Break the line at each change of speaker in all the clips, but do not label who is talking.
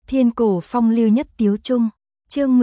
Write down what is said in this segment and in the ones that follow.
Thiên cổ phong lưu nhất tiếu trung. Chương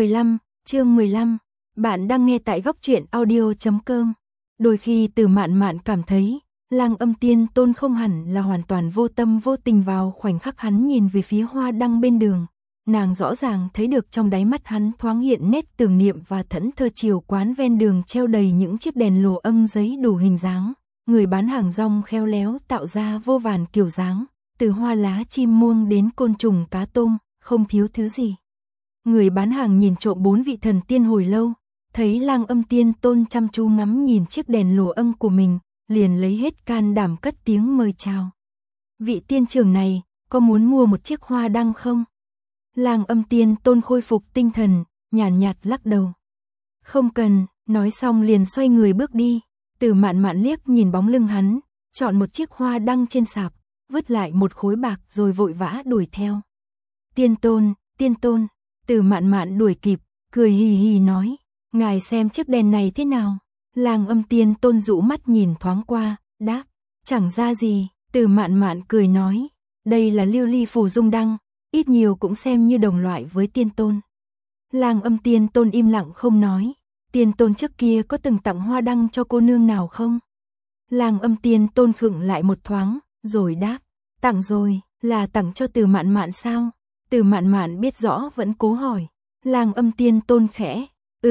15. Bạn đang nghe tại góc truyện audio.com. Đôi khi Từ Mạn Mạn cảm thấy, Lang Âm Tiên Tôn không hẳn là hoàn toàn vô tâm vô tình vào khoảnh khắc hắn nhìn về phía hoa đăng bên đường. Nàng rõ ràng thấy được trong đáy mắt hắn thoáng hiện nét tưởng niệm và thẫn thờ chiều quán ven đường treo đầy những chiếc đèn lồ âm giấy đủ hình dáng. Người bán hàng rong khéo léo tạo ra vô vàn kiểu dáng, từ hoa lá chim muông đến côn trùng cá tôm, không thiếu thứ gì. Người bán hàng nhìn trộm 4 vị thần tiên hồi lâu, thấy Lang Âm Tiên Tôn chăm chú ngắm nhìn chiếc đèn lồ âm của mình, liền lấy hết can đảm cất tiếng mời chào. Vị tiên trưởng này, có muốn mua một chiếc hoa đăng không? Lang Âm Tiên Tôn khôi phục tinh thần, nhàn nhạt lắc đầu. Không cần, nói xong liền xoay người bước đi. Từ Mạn Mạn liếc nhìn bóng lưng hắn, chọn một chiếc hoa đăng trên sạp, vứt lại một khối bạc rồi vội vã đuổi theo. Tiên Tôn, Từ Mạn Mạn đuổi kịp, cười hì hì nói, ngài xem chiếc đèn này thế nào? Lang Âm Tiên Tôn rũ mắt nhìn thoáng qua, đáp, chẳng ra gì. Từ Mạn Mạn cười nói, đây là lưu ly phù dung đăng, ít nhiều cũng xem như đồng loại với Tiên Tôn. Lang Âm Tiên Tôn im lặng không nói. Tiên Tôn trước kia có từng tặng hoa đăng cho cô nương nào không? Lang Âm Tiên Tôn khựng lại một thoáng, rồi đáp, tặng rồi, là tặng cho Từ Mạn Mạn sao? Từ Mạn Mạn biết rõ vẫn cố hỏi. Lang Âm Tiên Tôn khẽ,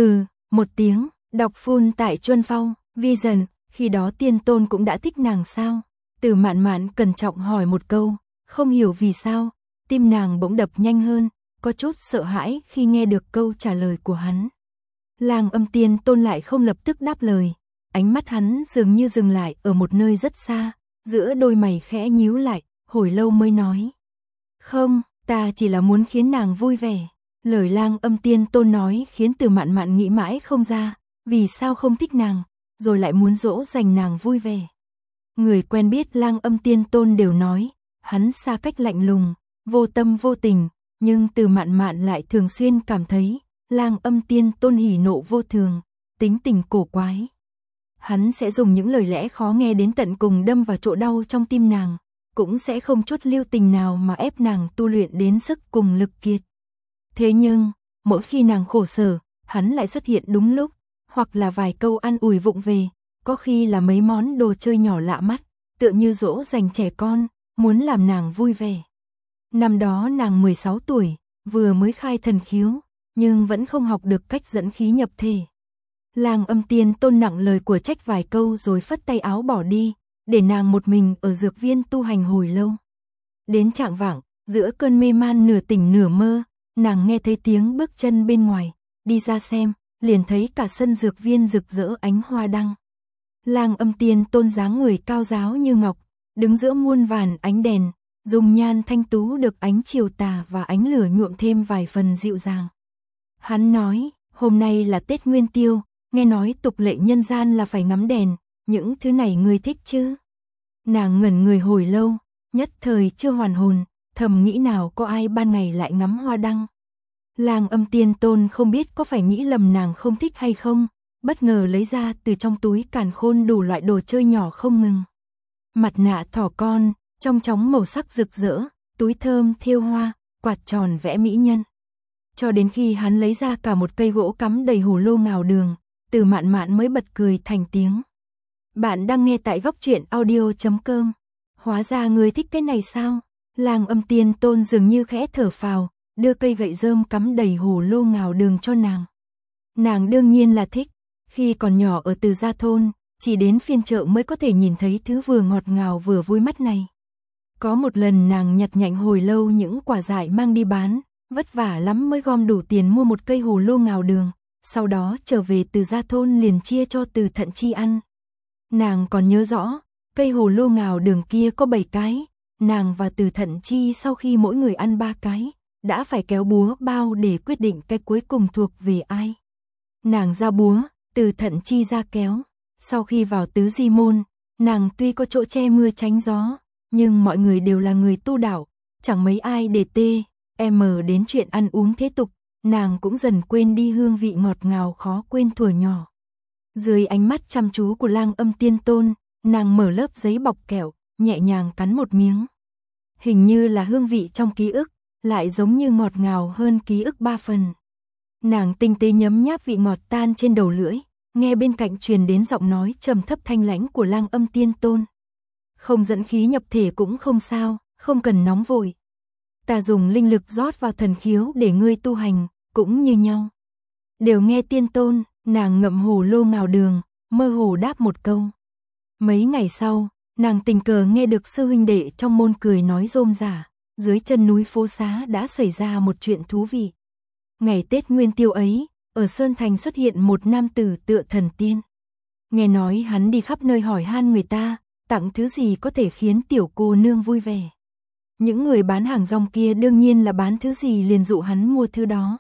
một tiếng, đọc phun tại Chuân Phong, Vision, khi đó Tiên Tôn cũng đã thích nàng sao? Từ Mạn Mạn cẩn trọng hỏi một câu, không hiểu vì sao, tim nàng bỗng đập nhanh hơn, có chút sợ hãi khi nghe được câu trả lời của hắn. Lang Âm Tiên Tôn lại không lập tức đáp lời, ánh mắt hắn dường như dừng lại ở một nơi rất xa, giữa đôi mày khẽ nhíu lại, hồi lâu mới nói. Không, ta chỉ là muốn khiến nàng vui vẻ. Lời Lang Âm Tiên Tôn nói khiến Từ Mạn Mạn nghĩ mãi không ra, vì sao không thích nàng, rồi lại muốn dỗ dành nàng vui vẻ. Người quen biết Lang Âm Tiên Tôn đều nói, hắn xa cách lạnh lùng, vô tâm vô tình, nhưng Từ Mạn Mạn lại thường xuyên cảm thấy, Lang Âm Tiên Tôn hỉ nộ vô thường, tính tình cổ quái. Hắn sẽ dùng những lời lẽ khó nghe đến tận cùng đâm vào chỗ đau trong tim nàng, cũng sẽ không chút lưu tình nào mà ép nàng tu luyện đến sức cùng lực kiệt. Thế nhưng, mỗi khi nàng khổ sở, hắn lại xuất hiện đúng lúc, hoặc là vài câu an ủi vụng về, có khi là mấy món đồ chơi nhỏ lạ mắt, tựa như dỗ dành trẻ con, muốn làm nàng vui vẻ. Năm đó nàng 16 tuổi, vừa mới khai thần khiếu, nhưng vẫn không học được cách dẫn khí nhập thể. Lang Âm Tiên Tôn nặng lời của trách vài câu rồi phất tay áo bỏ đi, để nàng một mình ở dược viên tu hành hồi lâu. Đến chạng vạng, giữa cơn mê man nửa tỉnh nửa mơ, nàng nghe thấy tiếng bước chân bên ngoài, đi ra xem, liền thấy cả sân dược viên rực rỡ ánh hoa đăng. Lang Âm Tiên Tôn dáng người cao ráo như ngọc, đứng giữa muôn vàn ánh đèn, dung nhan thanh tú được ánh chiều tà và ánh lửa nhuộm thêm vài phần dịu dàng. Hắn nói, hôm nay là Tết Nguyên Tiêu, nghe nói tục lệ nhân gian là phải ngắm đèn, những thứ này ngươi thích chứ? Nàng ngẩn người hồi lâu, nhất thời chưa hoàn hồn, thầm nghĩ nào có ai ban ngày lại ngắm hoa đăng. Lang Âm Tiên Tôn không biết có phải nghĩ lầm nàng không thích hay không, bất ngờ lấy ra từ trong túi càn khôn đủ loại đồ chơi nhỏ không ngừng. Mặt nạ thỏ con, trong chóng màu sắc rực rỡ, túi thơm thêu hoa, quạt tròn vẽ mỹ nhân. Cho đến khi hắn lấy ra cả một cây gỗ cắm đầy hồ lô ngào đường, Từ Mạn Mạn mới bật cười thành tiếng. Bạn đang nghe tại góc truyện audio.com. Hóa ra người thích cái này sao? Lang Âm Tiên Tôn dường như khẽ thở phào, đưa cây gậy rơm cắm đầy hồ lô ngào đường cho nàng. Nàng đương nhiên là thích, khi còn nhỏ ở Từ Gia Thôn, chỉ đến phiên chợ mới có thể nhìn thấy thứ vừa ngọt ngào vừa vui mắt này. Có một lần nàng nhặt nhạnh hồi lâu những quả dại mang đi bán, vất vả lắm mới gom đủ tiền mua một cây hồ lô ngào đường, sau đó trở về Từ Gia Thôn liền chia cho Từ Thận Chi ăn. Nàng còn nhớ rõ, cây hồ lô ngào đường kia có 7 cái, nàng và Từ Thận Chi sau khi mỗi người ăn 3 cái, đã phải kéo búa bao để quyết định cái cuối cùng thuộc về ai. Nàng ra búa, Từ Thận Chi ra kéo. Sau khi vào Tứ Di Môn, nàng tuy có chỗ che mưa tránh gió, nhưng mọi người đều là người tu đạo, chẳng mấy ai để đến chuyện ăn uống thế tục, nàng cũng dần quên đi hương vị ngọt ngào khó quên thuở nhỏ. Dưới ánh mắt chăm chú của Lang Âm Tiên Tôn, nàng mở lớp giấy bọc kẹo, nhẹ nhàng cắn một miếng. Hình như là hương vị trong ký ức, lại giống như ngọt ngào hơn ký ức 3 phần. Nàng tinh tế nhấm nháp vị ngọt tan trên đầu lưỡi, nghe bên cạnh truyền đến giọng nói trầm thấp thanh lãnh của Lang Âm Tiên Tôn. Không dẫn khí nhập thể cũng không sao, không cần nóng vội. Ta dùng linh lực rót vào thần khiếu để ngươi tu hành, cũng như nhau. Đều nghe tiên tôn, nàng ngậm hồ lô ngào đường, mơ hồ đáp một câu. Mấy ngày sau, nàng tình cờ nghe được sư huynh đệ trong môn cười nói rôm rả, dưới chân núi Phố Xá đã xảy ra một chuyện thú vị. Ngày Tết Nguyên Tiêu ấy, ở Sơn Thành xuất hiện một nam tử tựa thần tiên. Nghe nói hắn đi khắp nơi hỏi han người ta, tặng thứ gì có thể khiến tiểu cô nương vui vẻ. Những người bán hàng rong kia đương nhiên là bán thứ gì liền dụ hắn mua thứ đó.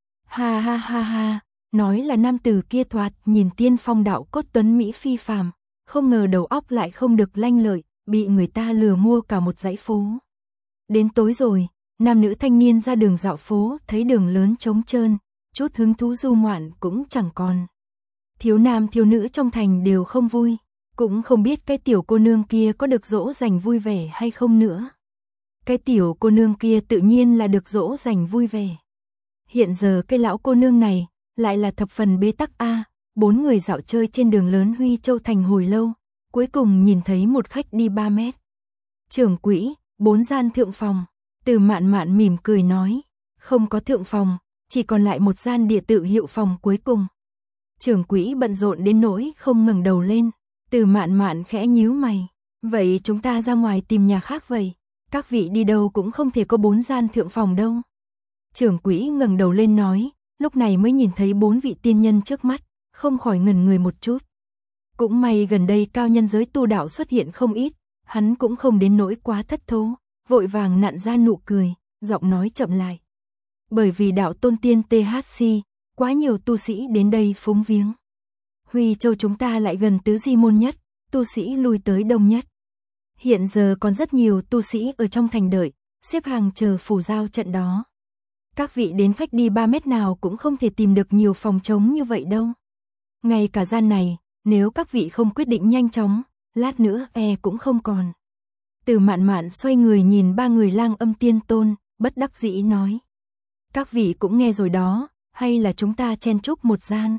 Ha ha ha ha, nói là nam tử kia thoạt nhìn tiên phong đạo cốt tuấn mỹ phi phàm, không ngờ đầu óc lại không được lanh lợi, bị người ta lừa mua cả một dãy phố. Đến tối rồi, nam nữ thanh niên ra đường dạo phố, thấy đường lớn trống trơn, chút hứng thú du ngoạn cũng chẳng còn. Thiếu nam thiếu nữ trong thành đều không vui, cũng không biết cái tiểu cô nương kia có được dỗ dành vui vẻ hay không nữa. Cái tiểu cô nương kia tự nhiên là được dỗ dành vui vẻ. Hiện giờ cái lão cô nương này lại là thập phần bế tắc a. 4 người dạo chơi trên đường lớn Huy Châu thành hồi lâu, cuối cùng nhìn thấy một khách đi 3 mét. Trưởng quỹ, 4 gian thượng phòng. Từ Mạn Mạn mỉm cười nói, không có thượng phòng, chỉ còn lại một gian địa tự hiệu phòng cuối cùng. Trưởng quỹ bận rộn đến nỗi không ngẩng đầu lên. Từ Mạn Mạn khẽ nhíu mày, vậy chúng ta ra ngoài tìm nhà khác vậy. Các vị đi đâu cũng không thể có 4 gian thượng phòng đâu. Trưởng quỹ ngẩng đầu lên nói, lúc này mới nhìn thấy 4 vị tiên nhân trước mắt, không khỏi ngẩn người một chút. Cũng may gần đây cao nhân giới tu đạo xuất hiện không ít, hắn cũng không đến nỗi quá thất thố, vội vàng nặn ra nụ cười, giọng nói chậm lại. Bởi vì đạo tôn tiên THC, quá nhiều tu sĩ đến đây phúng viếng. Huy Châu chúng ta lại gần tứ di môn nhất, tu sĩ lui tới đông nhất. Hiện giờ còn rất nhiều tu sĩ ở trong thành đợi, xếp hàng chờ phù giao trận đó. Các vị đến khách đi 3 mét nào cũng không thể tìm được nhiều phòng trống như vậy đâu. Ngay cả gian này, nếu các vị không quyết định nhanh chóng, lát nữa cũng không còn. Từ Mạn Mạn xoay người nhìn 3 người Lang Âm Tiên Tôn, bất đắc dĩ nói. Các vị cũng nghe rồi đó, hay là chúng ta chen chúc một gian.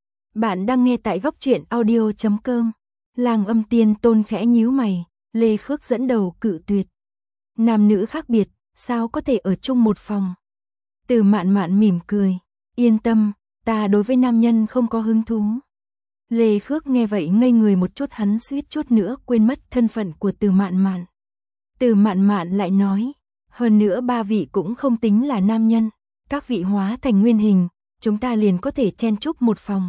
Bạn đang nghe tại góc truyện audio.com. Lang Âm Tiên Tôn khẽ nhíu mày, Lê Khước dẫn đầu cự tuyệt. Nam nữ khác biệt, sao có thể ở chung một phòng. Từ Mạn Mạn mỉm cười, yên tâm, ta đối với nam nhân không có hứng thú. Lê Khước nghe vậy ngây người một chút, hắn suýt chút nữa quên mất thân phận của Từ Mạn Mạn. Từ Mạn Mạn lại nói, hơn nữa 3 vị cũng không tính là nam nhân, các vị hóa thành nguyên hình, chúng ta liền có thể chen chúc một phòng.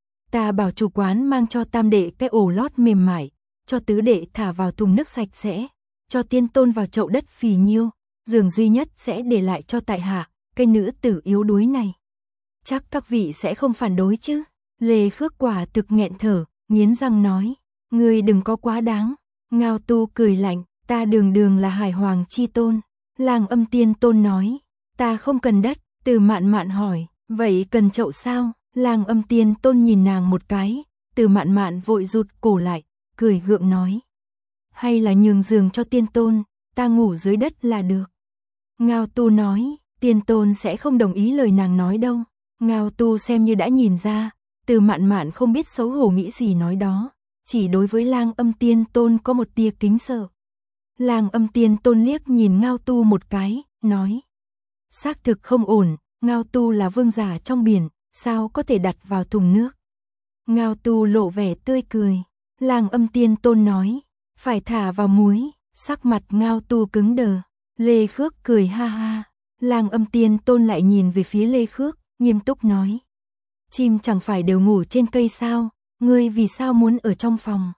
Ta bảo chủ quán mang cho tam đệ cái ổ lót mềm mại, cho tứ đệ thả vào thùng nước sạch sẽ, cho tiên tôn vào chậu đất phì nhiêu, giường duy nhất sẽ để lại cho tại hạ, cái nữ tử yếu đuối này. Chắc các vị sẽ không phản đối chứ. Lê Khước quả thực nghẹn thở, nghiến răng nói, ngươi đừng có quá đáng. Ngao Tu cười lạnh, ta đường đường là Hải Hoàng chi tôn. Lang Âm Tiên Tôn nói, ta không cần đất. Từ Mạn Mạn hỏi, vậy cần chậu sao? Lang Âm Tiên Tôn nhìn nàng một cái, Từ Mạn Mạn vội rụt cổ lại, cười gượng nói, hay là nhường giường cho tiên tôn, ta ngủ dưới đất là được. Ngao Tu nói, tiên tôn sẽ không đồng ý lời nàng nói đâu. Ngao Tu xem như đã nhìn ra, Từ Mạn Mạn không biết xấu hổ nghĩ gì nói đó, chỉ đối với Lang Âm Tiên Tôn có một tia kính sợ. Lang Âm Tiên Tôn liếc nhìn Ngao Tu một cái, nói, xác thực không ổn, Ngao Tu là vương giả trong biển, sao có thể đặt vào thùng nước. Ngao Tu lộ vẻ tươi cười. Lang Âm Tiên Tôn nói, phải thả vào muối. Sắc mặt Ngao Tu cứng đờ. Lê Khước cười ha ha. Lang Âm Tiên Tôn lại nhìn về phía Lê Khước, nghiêm túc nói, chim chẳng phải đều ngủ trên cây sao, ngươi vì sao muốn ở trong phòng.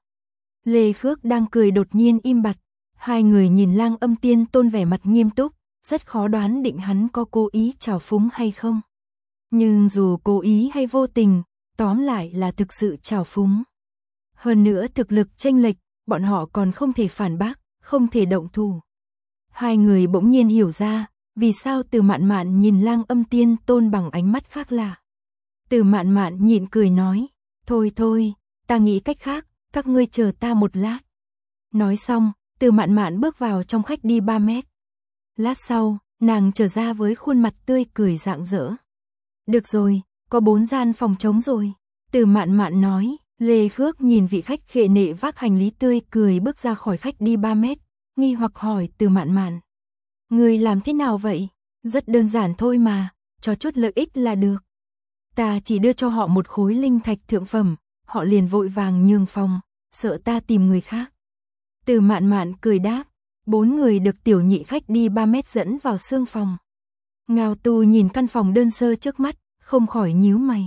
Lê Khước đang cười đột nhiên im bặt. Hai người nhìn Lang Âm Tiên Tôn vẻ mặt nghiêm túc, rất khó đoán định hắn có cố ý trào phúng hay không. Nhưng dù cố ý hay vô tình, tóm lại là thực sự trào phúng. Hơn nữa thực lực chênh lệch, bọn họ còn không thể phản bác, không thể động thủ. Hai người bỗng nhiên hiểu ra, vì sao Từ Mạn Mạn nhìn Lang Âm Tiên Tôn bằng ánh mắt khác lạ. Từ Mạn Mạn nhịn cười nói, thôi thôi, ta nghĩ cách khác, các ngươi chờ ta một lát. Nói xong, Từ Mạn Mạn bước vào trong khách đi 3 mét. Lát sau, nàng trở ra với khuôn mặt tươi cười rạng rỡ. Được rồi, có 4 gian phòng trống rồi. Từ Mạn Mạn nói. Lê Khước nhìn vị khách khệ nệ vác hành lý tươi cười bước ra khỏi khách đi 3 mét, nghi hoặc hỏi Từ Mạn Mạn. Người làm thế nào vậy? Rất đơn giản thôi mà, cho chút lợi ích là được. Ta chỉ đưa cho họ một khối linh thạch thượng phẩm, họ liền vội vàng nhường phòng, sợ ta tìm người khác. Từ Mạn Mạn cười đáp, 4 người được tiểu nhị khách đi 3 mét dẫn vào xương phòng. Ngao Tu nhìn căn phòng đơn sơ trước mắt, không khỏi nhíu mày.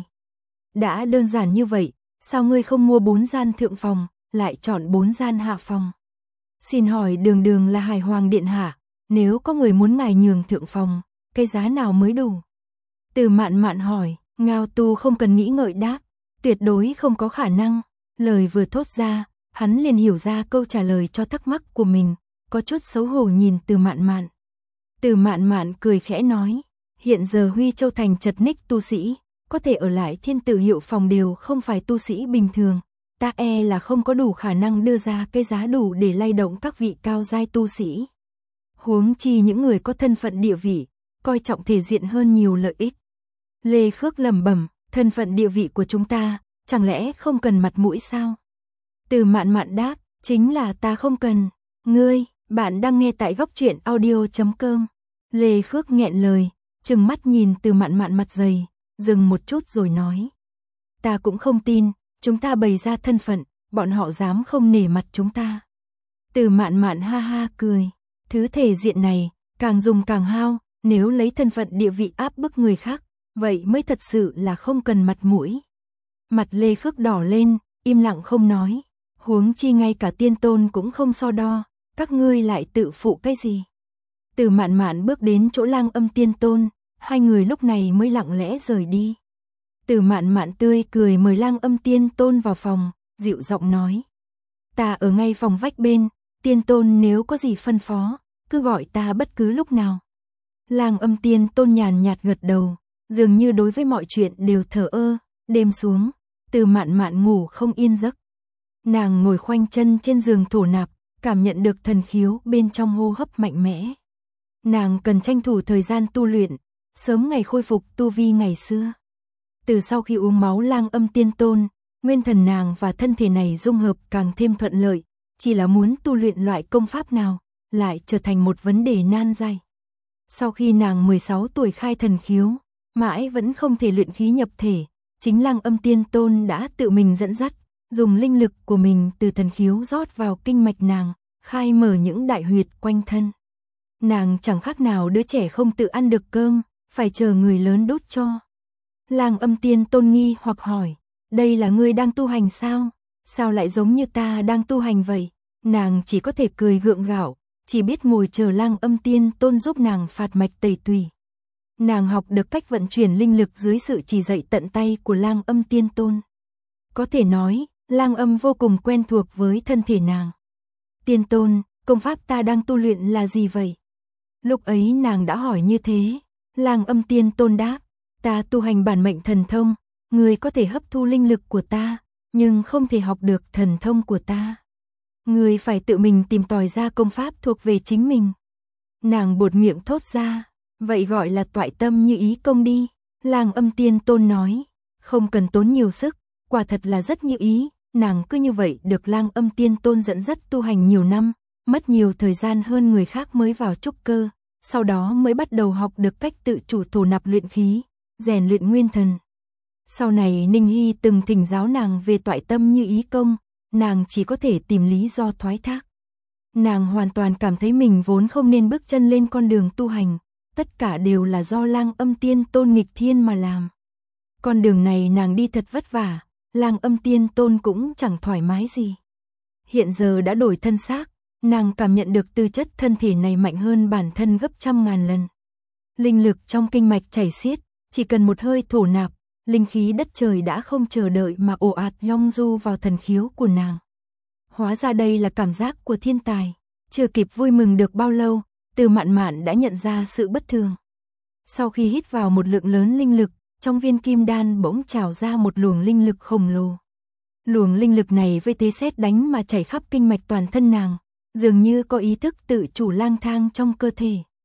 Đã đơn giản như vậy, sao ngươi không mua 4 gian thượng phòng, lại chọn 4 gian hạ phòng? Xin hỏi Đường Đường là Hải Hoàng điện hạ, nếu có người muốn ngài nhường thượng phòng, cái giá nào mới đủ? Từ Mạn Mạn hỏi, Ngao Tu không cần nghĩ ngợi đáp, tuyệt đối không có khả năng. Lời vừa thốt ra, hắn liền hiểu ra câu trả lời cho thắc mắc của mình, có chút xấu hổ nhìn Từ Mạn Mạn. Từ Mạn Mạn cười khẽ nói, hiện giờ Huy Châu thành chật ních tu sĩ, có thể ở lại Thiên Tử hiệu phòng đều không phải tu sĩ bình thường, ta e là không có đủ khả năng đưa ra cái giá đủ để lay động các vị cao giai tu sĩ. Huống chi những người có thân phận địa vị, coi trọng thể diện hơn nhiều lợi ích. Lê Khước lẩm bẩm, thân phận địa vị của chúng ta, chẳng lẽ không cần mặt mũi sao? Từ Mạn Mạn đáp, chính là ta không cần. Ngươi, bạn đang nghe tại góc truyện audio.com. Lê Khước nghẹn lời, trừng mắt nhìn Từ Mạn Mạn mặt dày, dừng một chút rồi nói. Ta cũng không tin, chúng ta bày ra thân phận, bọn họ dám không nể mặt chúng ta. Từ Mạn Mạn ha ha cười, thứ thể diện này, càng dùng càng hao, nếu lấy thân phận địa vị áp bức người khác, vậy mới thật sự là không cần mặt mũi. Mặt Lê Khước đỏ lên, im lặng không nói, huống chi ngay cả tiên tôn cũng không so đo, các ngươi lại tự phụ cái gì? Từ Mạn Mạn bước đến chỗ Lang Âm tiên tôn, hai người lúc này mới lặng lẽ rời đi. Từ Mạn Mạn tươi cười mời Lang Âm tiên tôn vào phòng, dịu giọng nói. Ta ở ngay phòng vách bên, tiên tôn nếu có gì phân phó, cứ gọi ta bất cứ lúc nào. Lang Âm tiên tôn nhàn nhạt gật đầu, dường như đối với mọi chuyện đều thờ ơ. Đêm xuống, Từ Mạn Mạn ngủ không yên giấc. Nàng ngồi khoanh chân trên giường thổ nạp, cảm nhận được thần khiếu bên trong hô hấp mạnh mẽ. Nàng cần tranh thủ thời gian tu luyện, sớm ngày khôi phục tu vi ngày xưa. Từ sau khi uống máu Lang Âm tiên tôn, nguyên thần nàng và thân thể này dung hợp càng thêm thuận lợi, chỉ là muốn tu luyện loại công pháp nào, lại trở thành một vấn đề nan giải. Sau khi nàng 16 tuổi khai thần khiếu, mãi vẫn không thể luyện khí nhập thể, chính Lang Âm tiên tôn đã tự mình dẫn dắt, dùng linh lực của mình từ thần khiếu rót vào kinh mạch nàng, khai mở những đại huyệt quanh thân. Nàng chẳng khác nào đứa trẻ không tự ăn được cơm, phải chờ người lớn đút cho. Lang Âm tiên tôn nghi hoặc hỏi, đây là ngươi đang tu hành sao? Sao lại giống như ta đang tu hành vậy? Nàng chỉ có thể cười gượng gạo, chỉ biết ngồi chờ Lang Âm tiên tôn giúp nàng phạt mạch tẩy tùy. Nàng học được cách vận chuyển linh lực dưới sự chỉ dạy tận tay của Lang Âm tiên tôn. Có thể nói, Lang Âm vô cùng quen thuộc với thân thể nàng. Tiên tôn, công pháp ta đang tu luyện là gì vậy? Lúc ấy nàng đã hỏi như thế. Lang Âm tiên tôn đáp, ta tu hành bản mệnh thần thông, ngươi có thể hấp thu linh lực của ta, nhưng không thể học được thần thông của ta. Ngươi phải tự mình tìm tòi ra công pháp thuộc về chính mình. Nàng buột miệng thốt ra, vậy gọi là toại tâm như ý công đi. Lang Âm tiên tôn nói, không cần tốn nhiều sức, quả thật là rất như ý. Nàng cứ như vậy được Lang Âm tiên tôn dẫn dắt tu hành nhiều năm, mất nhiều thời gian hơn người khác mới vào trúc cơ, sau đó mới bắt đầu học được cách tự chủ thổ nạp luyện khí, rèn luyện nguyên thần. Sau này Ninh Hy từng thỉnh giáo nàng về toại tâm như ý công, nàng chỉ có thể tìm lý do thoái thác. Nàng hoàn toàn cảm thấy mình vốn không nên bước chân lên con đường tu hành, tất cả đều là do Lang Âm tiên tôn nghịch thiên mà làm. Con đường này nàng đi thật vất vả, Lang Âm tiên tôn cũng chẳng thoải mái gì. Hiện giờ đã đổi thân xác, nàng cảm nhận được tư chất thân thể này mạnh hơn bản thân gấp trăm ngàn lần. Linh lực trong kinh mạch chảy xiết, chỉ cần một hơi thổ nạp, linh khí đất trời đã không chờ đợi mà ồ ạt long du vào thần khiếu của nàng. Hóa ra đây là cảm giác của thiên tài. Chưa kịp vui mừng được bao lâu, Từ Mạn Mạn đã nhận ra sự bất thường. Sau khi hít vào một lượng lớn linh lực, trong viên kim đan bỗng trào ra một luồng linh lực khổng lồ. Luồng linh lực này với thế sét đánh mà chảy khắp kinh mạch toàn thân nàng, dường như có ý thức tự chủ lang thang trong cơ thể.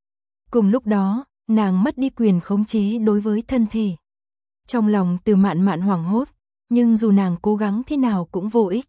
Cùng lúc đó, nàng mất đi quyền khống chế đối với thân thể. Trong lòng Từ Mạn Mạn hoảng hốt, nhưng dù nàng cố gắng thế nào cũng vô ích.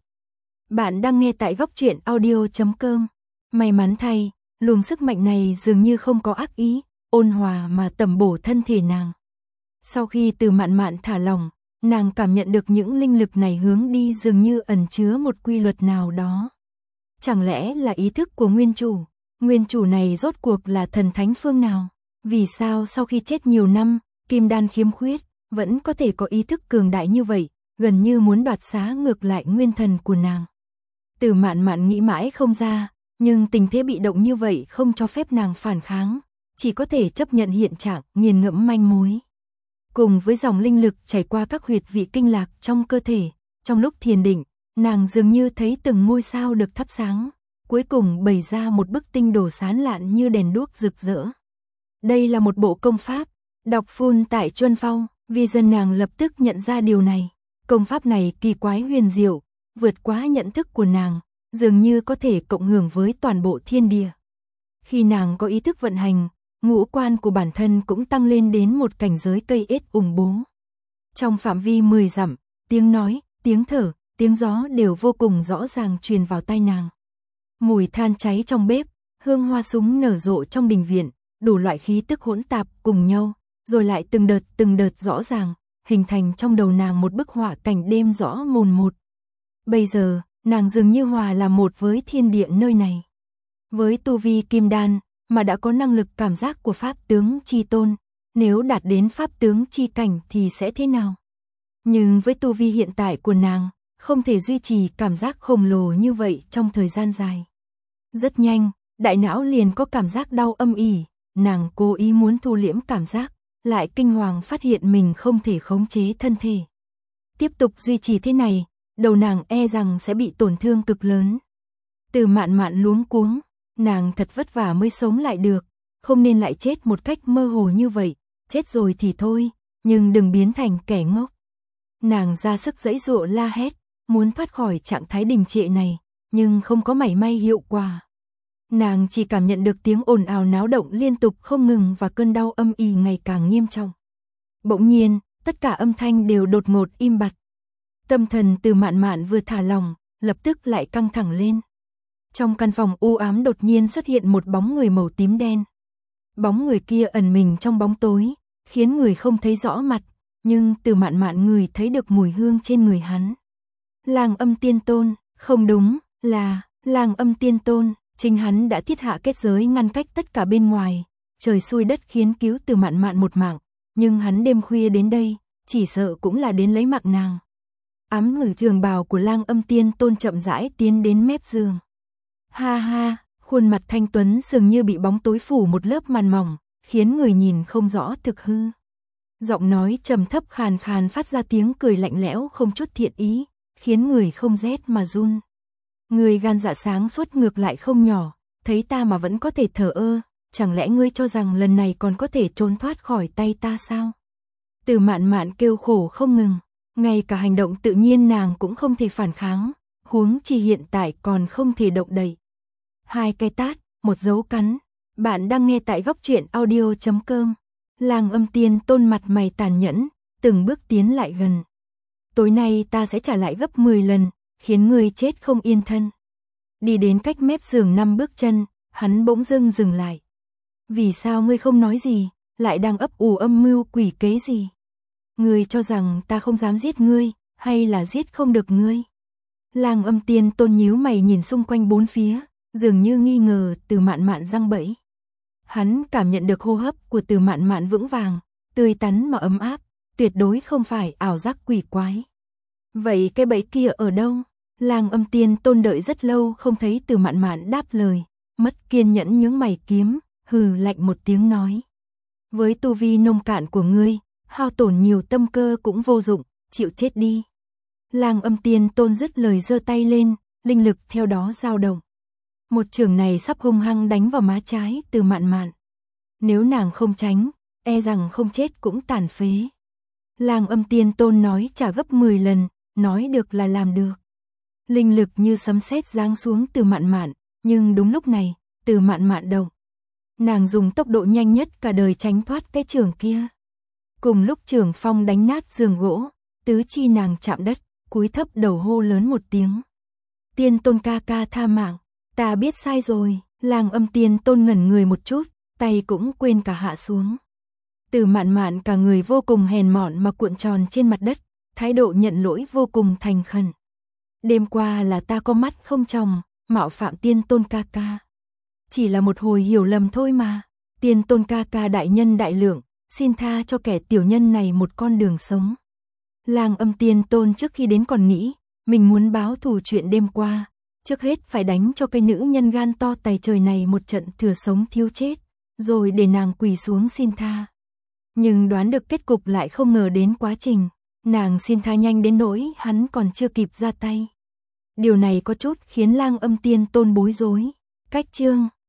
Bạn đang nghe tại góc truyện audio.com. May mắn thay, luồng sức mạnh này dường như không có ác ý, ôn hòa mà tẩm bổ thân thể nàng. Sau khi Từ Mạn Mạn thả lỏng, nàng cảm nhận được những linh lực này hướng đi dường như ẩn chứa một quy luật nào đó. Chẳng lẽ là ý thức của nguyên chủ? Nguyên chủ này rốt cuộc là thần thánh phương nào? Vì sao sau khi chết nhiều năm, kim đan khiếm khuyết, vẫn có thể có ý thức cường đại như vậy, gần như muốn đoạt xá ngược lại nguyên thần của nàng? Từ Mạn Mạn nghĩ mãi không ra, nhưng tình thế bị động như vậy không cho phép nàng phản kháng, chỉ có thể chấp nhận hiện trạng, nghiền ngẫm manh mối. Cùng với dòng linh lực chảy qua các huyệt vị kinh lạc trong cơ thể, trong lúc thiền định, nàng dường như thấy từng ngôi sao được thắp sáng, cuối cùng bày ra một bức tinh đồ sáng lạn như đèn đuốc rực rỡ. Đây là một bộ công pháp, đọc phun tại Chuân Phong, vì dân nàng lập tức nhận ra điều này. Công pháp này kỳ quái huyền diệu, vượt quá nhận thức của nàng, dường như có thể cộng hưởng với toàn bộ thiên địa. Khi nàng có ý thức vận hành, ngũ quan của bản thân cũng tăng lên đến một cảnh giới cây ết ủng bố. Trong phạm vi 10 dặm, tiếng nói, tiếng thở, tiếng gió đều vô cùng rõ ràng truyền vào tai nàng. Mùi than cháy trong bếp, hương hoa súng nở rộ trong đình viện, đủ loại khí tức hỗn tạp cùng nhau, rồi lại từng đợt rõ ràng, hình thành trong đầu nàng một bức họa cảnh đêm rõ mồn một. Bây giờ, nàng dường như hòa là một với thiên địa nơi này. Với tu vi kim đan, mà đã có năng lực cảm giác của pháp tướng chi tôn, nếu đạt đến pháp tướng chi cảnh thì sẽ thế nào? Nhưng với tu vi hiện tại của nàng, không thể duy trì cảm giác khổng lồ như vậy trong thời gian dài. Rất nhanh, đại não liền có cảm giác đau âm ỉ, nàng cố ý muốn thu liễm cảm giác, lại kinh hoàng phát hiện mình không thể khống chế thân thể. Tiếp tục duy trì thế này, đầu nàng e rằng sẽ bị tổn thương cực lớn. Từ Mạn Mạn luống cuống, nàng thật vất vả mới sống lại được, không nên lại chết một cách mơ hồ như vậy, chết rồi thì thôi, nhưng đừng biến thành kẻ ngốc. Nàng ra sức giãy giụa la hét, muốn thoát khỏi trạng thái đình trệ này, nhưng không có mảy may hiệu quả. Nàng chỉ cảm nhận được tiếng ồn ào náo động liên tục không ngừng và cơn đau âm ỉ ngày càng nghiêm trọng. Bỗng nhiên, tất cả âm thanh đều đột ngột im bặt. Tâm thần Từ Mạn Mạn vừa thả lỏng, lập tức lại căng thẳng lên. Trong căn phòng u ám đột nhiên xuất hiện một bóng người màu tím đen. Bóng người kia ẩn mình trong bóng tối, khiến người không thấy rõ mặt, nhưng Từ Mạn Mạn ngửi thấy được mùi hương trên người hắn. Lang Âm Tiên Tôn, không đúng, là Lang Âm Tiên Tôn, chính hắn đã thiết hạ kết giới ngăn cách tất cả bên ngoài, trời xui đất khiến cứu Từ Mạn Mạn một mạng, nhưng hắn đêm khuya đến đây, chỉ sợ cũng là đến lấy mạng nàng. Ám ngử trường bào của Lang Âm Tiên Tôn chậm rãi tiến đến mép giường. Ha ha, khuôn mặt thanh tuấn dường như bị bóng tối phủ một lớp màn mỏng, khiến người nhìn không rõ thực hư. Giọng nói trầm thấp khàn khàn phát ra tiếng cười lạnh lẽo không chút thiện ý, khiến người không rét mà run. Người gan dạ sáng suốt ngược lại không nhỏ, thấy ta mà vẫn có thể thờ ơ, chẳng lẽ ngươi cho rằng lần này còn có thể trốn thoát khỏi tay ta sao? Từ Mạn Mạn kêu khổ không ngừng, ngay cả hành động tự nhiên nàng cũng không thể phản kháng, huống chi hiện tại còn không thể động đậy. 2 cái tát, một dấu cắn. Bạn đang nghe tại góc truyện audio.com. Lang Âm Tiên Tôn mặt mày tàn nhẫn, từng bước tiến lại gần. Tối nay ta sẽ trả lại gấp 10 lần, khiến ngươi chết không yên thân. Đi đến cách mép giường 5 bước chân, hắn bỗng dưng dừng lại. Vì sao ngươi không nói gì, lại đang ấp ủ âm mưu quỷ kế gì? Ngươi cho rằng ta không dám giết ngươi, hay là giết không được ngươi? Lang Âm Tiên Tôn nhíu mày nhìn xung quanh bốn phía, dường như nghi ngờ Từ Mạn Mạn giăng bẫy. Hắn cảm nhận được hô hấp của Từ Mạn Mạn vững vàng, tươi tắn mà ấm áp, tuyệt đối không phải ảo giác quỷ quái. Vậy cái bẫy kia ở đâu? Lang Âm Tiên Tôn đợi rất lâu không thấy Từ Mạn Mạn đáp lời, mất kiên nhẫn nhướng mày kiếm, hừ lạnh một tiếng nói. Với tu vi nông cạn của ngươi, hao tổn nhiều tâm cơ cũng vô dụng, chịu chết đi. Lang Âm Tiên Tôn dứt lời giơ tay lên, linh lực theo đó dao động. Một chưởng này sắp hung hăng đánh vào má trái Từ Mạn Mạn. Nếu nàng không tránh, e rằng không chết cũng tàn phế. Lang Âm Tiên Tôn nói trả gấp 10 lần, nói được là làm được. Linh lực như sấm sét giáng xuống Từ Mạn Mạn, nhưng đúng lúc này, Từ Mạn Mạn động. nàng dùng tốc độ nhanh nhất cả đời tránh thoát cái chưởng kia. Cùng lúc chưởng phong đánh nát giường gỗ, tứ chi nàng chạm đất, cúi thấp đầu hô lớn một tiếng. Tiên Tôn ca ca tha mạng, ta biết sai rồi. Lang Âm Tiên Tôn ngẩn người một chút, tay cũng quên cả hạ xuống. Từ Mạn Mạn cả người vô cùng hèn mọn mà cuộn tròn trên mặt đất, thái độ nhận lỗi vô cùng thành khẩn. Đêm qua là ta có mắt không tròng, mạo phạm Tiên Tôn ca ca. Chỉ là một hồi hiểu lầm thôi mà. Tiên Tôn ca ca đại nhân đại lượng, xin tha cho kẻ tiểu nhân này một con đường sống. Lang Âm Tiên Tôn trước khi đến còn nghĩ, mình muốn báo thù chuyện đêm qua. Trước hết phải đánh cho cái nữ nhân gan to tày trời này một trận thừa sống thiếu chết, rồi để nàng quỳ xuống xin tha. Nhưng đoán được kết cục lại không ngờ đến quá trình, nàng xin tha nhanh đến nỗi hắn còn chưa kịp ra tay. Điều này có chút khiến Lang Âm Tiên Tôn bối rối. Cách chương